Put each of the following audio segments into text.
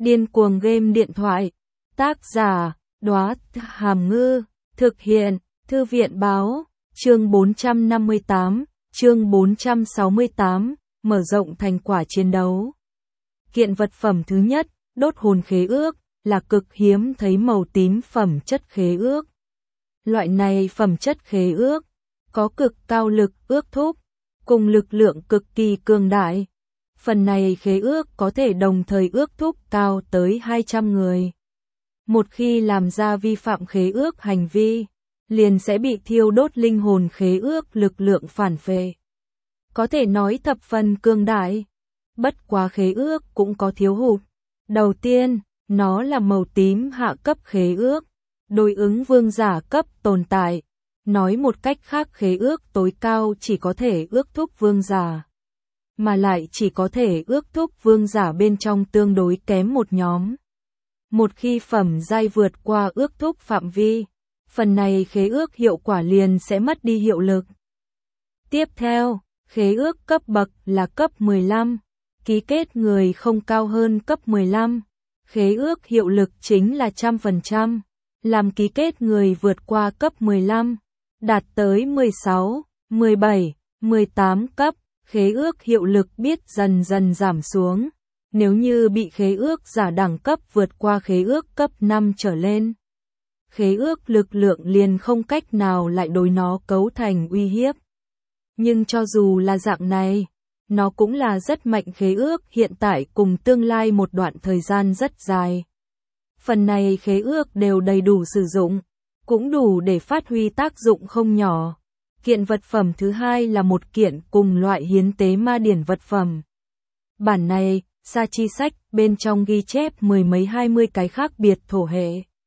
Điên cuồng game điện thoại. Tác giả, Đóa Hàm Ngư. Thực hiện, Thư viện báo. Chương 458, chương 468, mở rộng thành quả chiến đấu. Kiện vật phẩm thứ nhất, đốt hồn khế ước, là cực hiếm thấy màu tím phẩm chất khế ước. Loại này phẩm chất khế ước, có cực cao lực ước thúc, cùng lực lượng cực kỳ cường đại. Phần này khế ước có thể đồng thời ước thúc cao tới 200 người. Một khi làm ra vi phạm khế ước hành vi, liền sẽ bị thiêu đốt linh hồn khế ước lực lượng phản phệ. Có thể nói thập phần cường đại. Bất quá khế ước cũng có thiếu hụt. Đầu tiên, nó là màu tím hạ cấp khế ước, đối ứng vương giả cấp tồn tại. Nói một cách khác, khế ước tối cao chỉ có thể ước thúc vương giả, mà lại chỉ có thể ước thúc vương giả bên trong tương đối kém một nhóm. Một khi phẩm giai vượt qua ước thúc phạm vi, phần này khế ước hiệu quả liền sẽ mất đi hiệu lực. Tiếp theo, khế ước cấp bậc là cấp 15, ký kết người không cao hơn cấp 15. Khế ước hiệu lực chính là 100%, làm ký kết người vượt qua cấp 15, đạt tới 16, 17, 18 cấp, khế ước hiệu lực biết dần dần giảm xuống. Nếu như bị khế ước giả đẳng cấp vượt qua khế ước cấp 5 trở lên, khế ước lực lượng liền không cách nào lại đối nó cấu thành uy hiếp. Nhưng cho dù là dạng này, nó cũng là rất mạnh khế ước hiện tại cùng tương lai một đoạn thời gian rất dài. Phần này khế ước đều đầy đủ sử dụng, cũng đủ để phát huy tác dụng không nhỏ. Kiện vật phẩm thứ hai là một kiện cùng loại hiến tế ma điển vật phẩm. Bản này, Sa Chi sách, bên trong ghi chép mười mấy 20 cái khác biệt thổ hệ.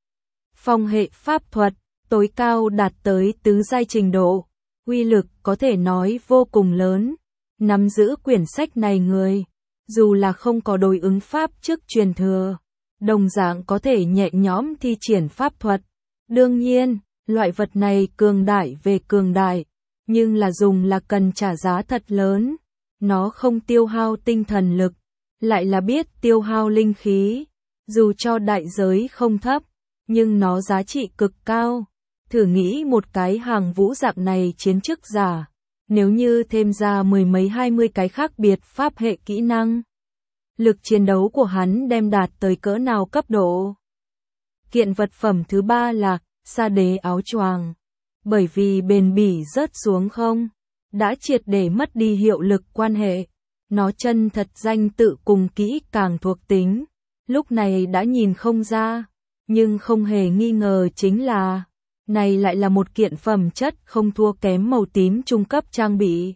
Phong hệ pháp thuật, tối cao đạt tới tứ giai trình độ, uy lực có thể nói vô cùng lớn. Nắm giữ quyển sách này người, dù là không có đối ứng pháp chức truyền thừa, đồng dạng có thể nhẹ nhõm thi triển pháp thuật. Đương nhiên, loại vật này cường đại về cường đại, nhưng là dùng là cần trả giá thật lớn. Nó không tiêu hao tinh thần lực, lại là biết tiêu hao linh khí. Dù cho đại giới không thấp, nhưng nó giá trị cực cao. Thử nghĩ một cái hàng vũ dạng này chiến chức giả, nếu như thêm ra mười mấy 20 cái khác biệt pháp hệ kỹ năng, lực chiến đấu của hắn đem đạt tới cỡ nào cấp độ. Kiện vật phẩm thứ ba là Sa Đế áo choàng. Bởi vì bền bỉ rớt xuống không, đã triệt để mất đi hiệu lực quan hệ. Nó chân thật danh tự cùng kỹ càng thuộc tính, lúc này đã nhìn không ra, nhưng không hề nghi ngờ chính là này lại là một kiện phẩm chất không thua kém màu tím trung cấp trang bị.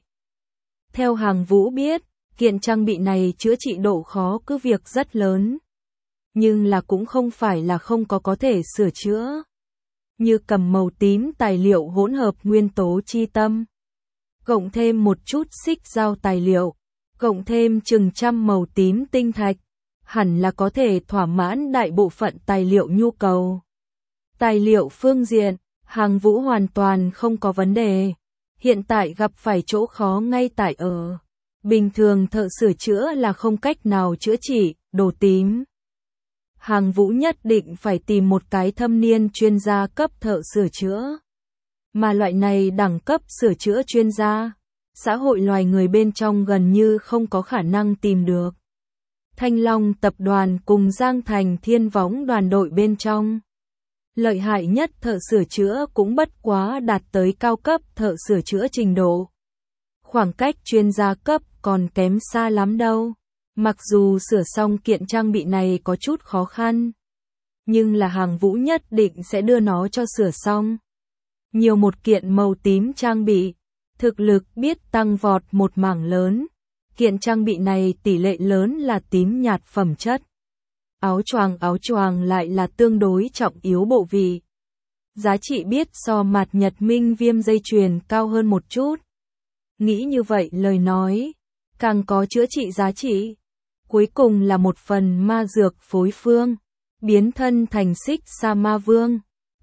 Theo Hàng Vũ biết, kiện trang bị này chữa trị độ khó cứ việc rất lớn, nhưng là cũng không phải là không có thể sửa chữa. Như cầm màu tím tài liệu hỗn hợp nguyên tố chi tâm, cộng thêm một chút xích dao tài liệu, cộng thêm chừng trăm màu tím tinh thạch, hẳn là có thể thỏa mãn đại bộ phận tài liệu nhu cầu. Tài liệu phương diện, Hàng Vũ hoàn toàn không có vấn đề. Hiện tại gặp phải chỗ khó ngay tại ở, bình thường thợ sửa chữa là không cách nào chữa trị đồ tím. Hàng Vũ nhất định phải tìm một cái thâm niên chuyên gia cấp thợ sửa chữa. Mà loại này đẳng cấp sửa chữa chuyên gia, xã hội loài người bên trong gần như không có khả năng tìm được. Thanh Long tập đoàn cùng Giang Thành Thiên Võng đoàn đội bên trong, lợi hại nhất thợ sửa chữa cũng bất quá đạt tới cao cấp thợ sửa chữa trình độ. Khoảng cách chuyên gia cấp còn kém xa lắm đâu. Mặc dù sửa xong kiện trang bị này có chút khó khăn, nhưng là Hàng Vũ nhất định sẽ đưa nó cho sửa xong. Nhiều một kiện màu tím trang bị, thực lực biết tăng vọt một mảng lớn. Kiện trang bị này tỷ lệ lớn là tím nhạt phẩm chất. Áo choàng lại là tương đối trọng yếu bộ vị. Giá trị biết so Mạt Nhật Minh Viêm dây chuyền cao hơn một chút. Nghĩ như vậy lời nói, càng có chữa trị giá trị. Cuối cùng là một phần ma dược phối phương, biến thân thành Xích Sa Ma Vương.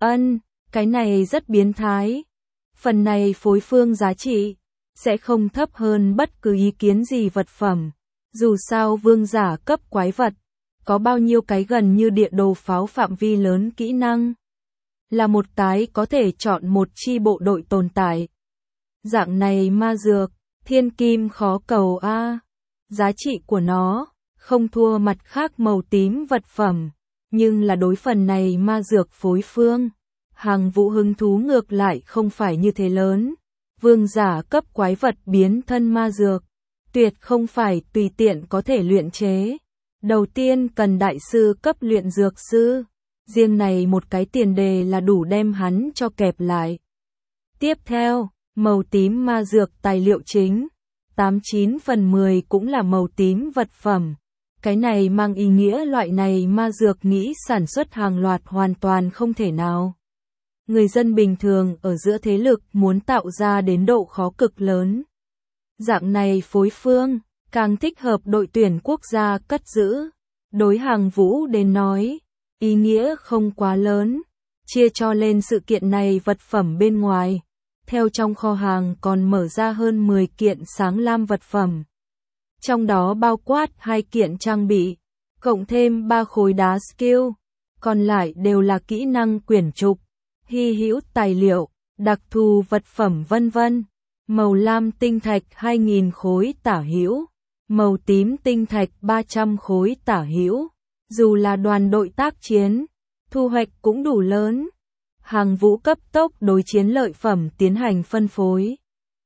Cái này rất biến thái. Phần này phối phương giá trị sẽ không thấp hơn bất cứ ý kiến gì vật phẩm. Dù sao vương giả cấp quái vật có bao nhiêu cái gần như địa đồ pháo phạm vi lớn kỹ năng. Là một cái có thể chọn một chi bộ đội tồn tại. Dạng này ma dược, thiên kim khó cầu a. Giá trị của nó không thua mặt khác màu tím vật phẩm, nhưng là đối phần này ma dược phối phương. Hàng Vũ hứng thú ngược lại không phải như thế lớn. Vương giả cấp quái vật biến thân ma dược, tuyệt không phải tùy tiện có thể luyện chế. Đầu tiên cần đại sư cấp luyện dược sư. Riêng này một cái tiền đề là đủ đem hắn cho kẹp lại. Tiếp theo, màu tím ma dược tài liệu chính. 89 phần 10 cũng là màu tím vật phẩm. Cái này mang ý nghĩa loại này ma dược nghĩ sản xuất hàng loạt hoàn toàn không thể nào. Người dân bình thường ở giữa thế lực muốn tạo ra đến độ khó cực lớn. Dạng này phối phương, càng thích hợp đội tuyển quốc gia cất giữ. Đối Hàng Vũ đến nói, ý nghĩa không quá lớn. Chia cho lên sự kiện này vật phẩm bên ngoài. Theo trong kho hàng còn mở ra hơn 10 kiện sáng lam vật phẩm. Trong đó bao quát 2 kiện trang bị, cộng thêm 3 khối đá skill. Còn lại đều là kỹ năng quyển trục, hy hữu tài liệu, đặc thù vật phẩm vân vân. Màu lam tinh thạch 2.000 khối tả hữu, màu tím tinh thạch 300 khối tả hữu. Dù là đoàn đội tác chiến, thu hoạch cũng đủ lớn. Hàng Vũ cấp tốc đối chiến lợi phẩm tiến hành phân phối.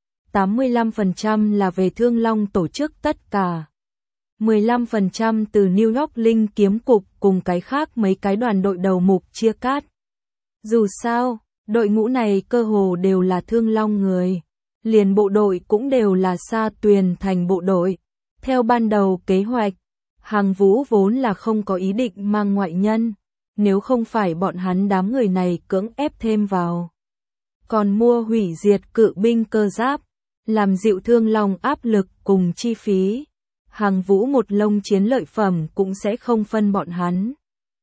85% là về Thương Long tổ chức tất cả. 15% từ New York Linh kiếm cục cùng cái khác mấy cái đoàn đội đầu mục chia cắt. Dù sao, đội ngũ này cơ hồ đều là Thương Long người. Liền bộ đội cũng đều là Sa Tuyền Thành bộ đội. Theo ban đầu kế hoạch, Hàng Vũ vốn là không có ý định mang ngoại nhân. Nếu không phải bọn hắn đám người này cưỡng ép thêm vào. Còn mua hủy diệt cự binh cơ giáp, làm dịu Thương Long áp lực cùng chi phí. Hàng Vũ một lông chiến lợi phẩm cũng sẽ không phân bọn hắn.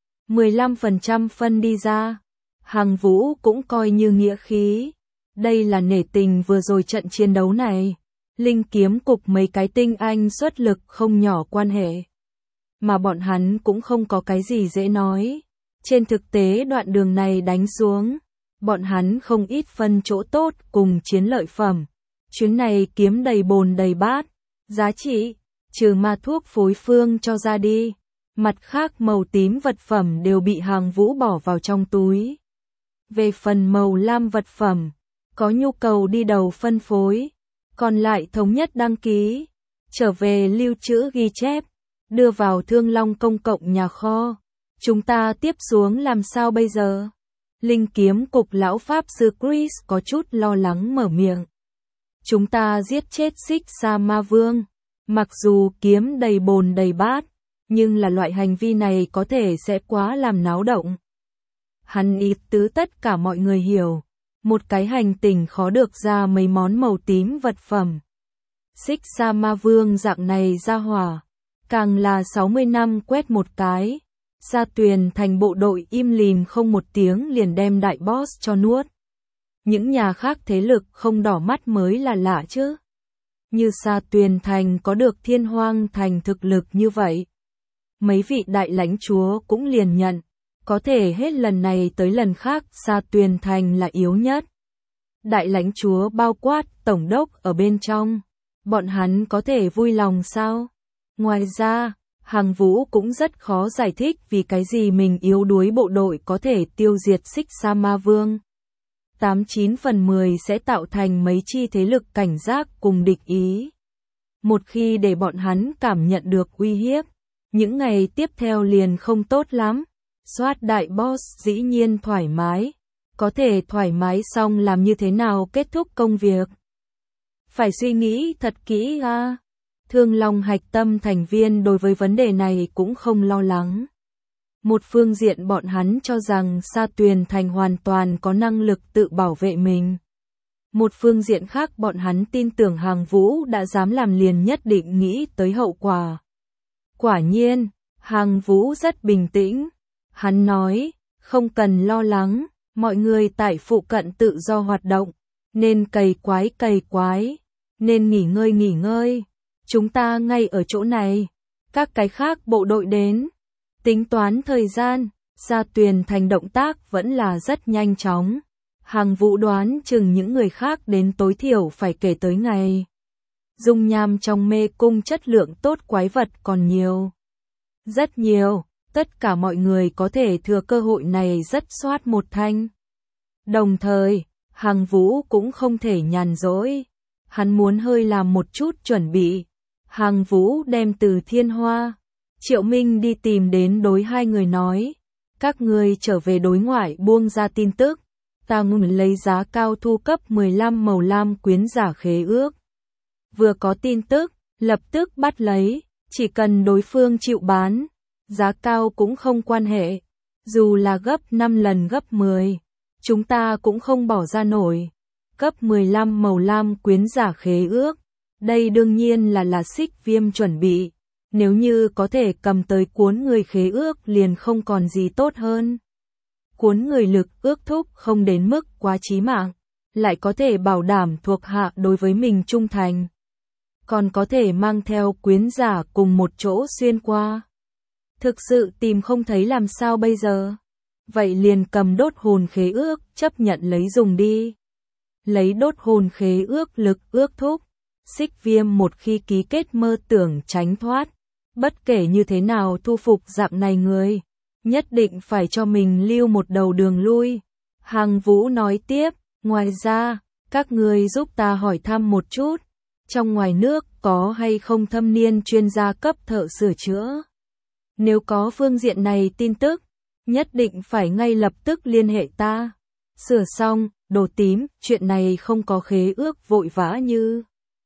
15% phân đi ra. Hàng Vũ cũng coi như nghĩa khí. Đây là nể tình vừa rồi trận chiến đấu này. Linh kiếm cục mấy cái tinh anh xuất lực không nhỏ quan hệ. Mà bọn hắn cũng không có cái gì dễ nói. Trên thực tế đoạn đường này đánh xuống, bọn hắn không ít phân chỗ tốt cùng chiến lợi phẩm. Chuyến này kiếm đầy bồn đầy bát, giá trị, trừ ma thuốc phối phương cho ra đi. Mặt khác màu tím vật phẩm đều bị Hàng Vũ bỏ vào trong túi. Về phần màu lam vật phẩm, có nhu cầu đi đầu phân phối, còn lại thống nhất đăng ký, trở về lưu trữ ghi chép, đưa vào Thương Long công cộng nhà kho. Chúng ta tiếp xuống làm sao bây giờ? Linh kiếm cục lão pháp sư Chris có chút lo lắng mở miệng. Chúng ta giết chết Xích Sa Ma Vương. Mặc dù kiếm đầy bồn đầy bát, nhưng là loại hành vi này có thể sẽ quá làm náo động. Hắn ý tứ tất cả mọi người hiểu. Một cái hành tinh khó được ra mấy món màu tím vật phẩm. Xích Sa Ma Vương dạng này ra hỏa. Càng là 60 năm quét một cái. Sa Tuyền Thành bộ đội im lìm không một tiếng liền đem đại boss cho nuốt. Những nhà khác thế lực không đỏ mắt mới là lạ chứ. Như Sa Tuyền Thành có được Thiên Hoang Thành thực lực như vậy. Mấy vị đại lãnh chúa cũng liền nhận. Có thể hết lần này tới lần khác Sa Tuyền Thành là yếu nhất. Đại lãnh chúa bao quát tổng đốc ở bên trong. Bọn hắn có thể vui lòng sao? Ngoài ra, Hàng Vũ cũng rất khó giải thích vì cái gì mình yếu đuối bộ đội có thể tiêu diệt Xích Sa Ma Vương. 89 phần 10 sẽ tạo thành mấy chi thế lực cảnh giác cùng địch ý. Một khi để bọn hắn cảm nhận được uy hiếp, những ngày tiếp theo liền không tốt lắm. Soát đại boss dĩ nhiên thoải mái. Có thể thoải mái xong làm như thế nào kết thúc công việc. Phải suy nghĩ thật kỹ à. Thương Long hạch tâm thành viên đối với vấn đề này cũng không lo lắng. Một phương diện bọn hắn cho rằng Sa Tuyền Thành hoàn toàn có năng lực tự bảo vệ mình. Một phương diện khác bọn hắn tin tưởng Hàng Vũ đã dám làm liền nhất định nghĩ tới hậu quả. Quả nhiên, Hàng Vũ rất bình tĩnh. Hắn nói, không cần lo lắng, mọi người tại phụ cận tự do hoạt động, nên cày quái, nên nghỉ ngơi. Chúng ta ngay ở chỗ này, các cái khác bộ đội đến. Tính toán thời gian, Gia Tuyền Thành động tác vẫn là rất nhanh chóng. Hàng Vũ đoán chừng những người khác đến tối thiểu phải kể tới ngày. Dung nham trong mê cung chất lượng tốt quái vật còn nhiều. Rất nhiều, tất cả mọi người có thể thừa cơ hội này rất xoát một thanh. Đồng thời, Hàng Vũ cũng không thể nhàn rỗi. Hắn muốn hơi làm một chút chuẩn bị. Hàng Vũ đem từ Thiên Hoa, Triệu Minh đi tìm đến đối hai người nói. Các ngươi trở về đối ngoại buông ra tin tức. Ta muốn lấy giá cao thu cấp 15 màu lam quyến giả khế ước. Vừa có tin tức, lập tức bắt lấy. Chỉ cần đối phương chịu bán, giá cao cũng không quan hệ. Dù là gấp 5 lần gấp 10, chúng ta cũng không bỏ ra nổi. Cấp 15 màu lam quyến giả khế ước. Đây đương nhiên là Xích Viêm chuẩn bị. Nếu như có thể cầm tới cuốn người khế ước liền không còn gì tốt hơn. Cuốn người lực ước thúc không đến mức quá chí mạng, lại có thể bảo đảm thuộc hạ đối với mình trung thành. Còn có thể mang theo quyến giả cùng một chỗ xuyên qua. Thực sự tìm không thấy làm sao bây giờ? Vậy liền cầm đốt hồn khế ước chấp nhận lấy dùng đi. Lấy đốt hồn khế ước lực ước thúc. Xích Viêm một khi ký kết mơ tưởng tránh thoát. Bất kể như thế nào thu phục dạng này người, nhất định phải cho mình lưu một đầu đường lui. Hàng Vũ nói tiếp, ngoài ra, các ngươi giúp ta hỏi thăm một chút. Trong ngoài nước có hay không thâm niên chuyên gia cấp thợ sửa chữa? Nếu có phương diện này tin tức, nhất định phải ngay lập tức liên hệ ta. Sửa xong, Đồ Tím, chuyện này không có khế ước vội vã như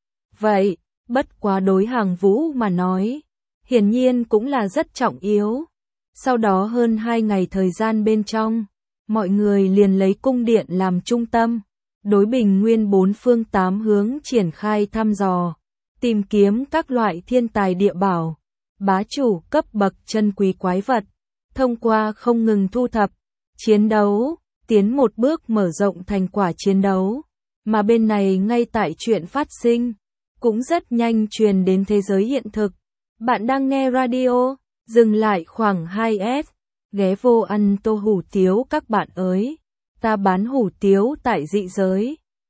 vậy, bất quá đối Hàng Vũ mà nói, hiển nhiên cũng là rất trọng yếu. Sau đó hơn 2 ngày thời gian bên trong, mọi người liền lấy cung điện làm trung tâm, đối Bình Nguyên 4 phương 8 hướng triển khai thăm dò, tìm kiếm các loại thiên tài địa bảo, bá chủ cấp bậc chân quý quái vật, thông qua không ngừng thu thập, chiến đấu, tiến một bước mở rộng thành quả chiến đấu, mà bên này ngay tại chuyện phát sinh, cũng rất nhanh truyền đến thế giới hiện thực. Bạn đang nghe radio, dừng lại khoảng 2S, ghé vô ăn tô hủ tiếu các bạn ơi, ta bán hủ tiếu tại dị giới.